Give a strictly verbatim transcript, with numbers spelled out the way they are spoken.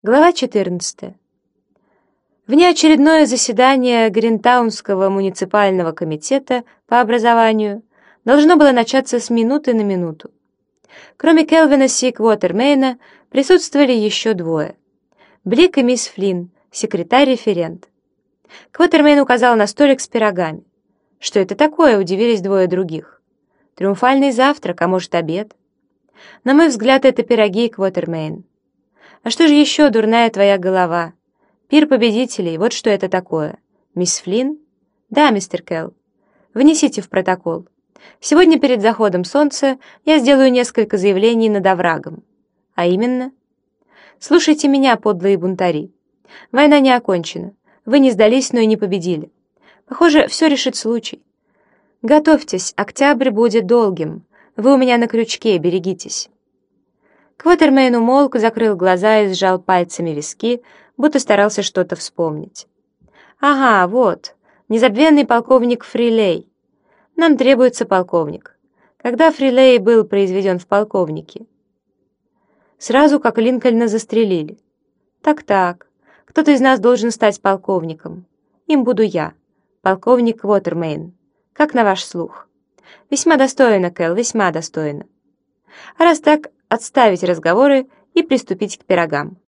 Глава четырнадцатая. Внеочередное заседание Гринтаунского муниципального комитета по образованию должно было начаться с минуты на минуту. Кроме Келвина Си Квотермейна присутствовали еще двое. Блик и мисс Флинн, секретарь-референт. Квотермейн указал на столик с пирогами. Что это такое, удивились двое других. Триумфальный завтрак, а может, обед? На мой взгляд, это пироги, Квотермейн. А что же еще, дурная твоя голова? Пир победителей, вот что это такое. Мисс Флинн? Да, мистер Келл. Внесите в протокол. Сегодня перед заходом солнца я сделаю несколько заявлений над оврагом. А именно? Слушайте меня, подлые бунтари. Война не окончена. Вы не сдались, но и не победили. Похоже, все решит случай. Готовьтесь, октябрь будет долгим. Вы у меня на крючке, берегитесь. Квотермейн умолк, закрыл глаза и сжал пальцами виски, будто старался что-то вспомнить. «Ага, вот, незабвенный полковник Фрилей. Нам требуется полковник. Когда Фрилей был произведен в полковники?» «Сразу, как Линкольна застрелили». «Так-так, кто-то из нас должен стать полковником. Им буду я, полковник Квотермейн. Как на ваш слух?» «Весьма достойно, Кэл, весьма достойно. А раз так, отставить разговоры и приступить к пирогам».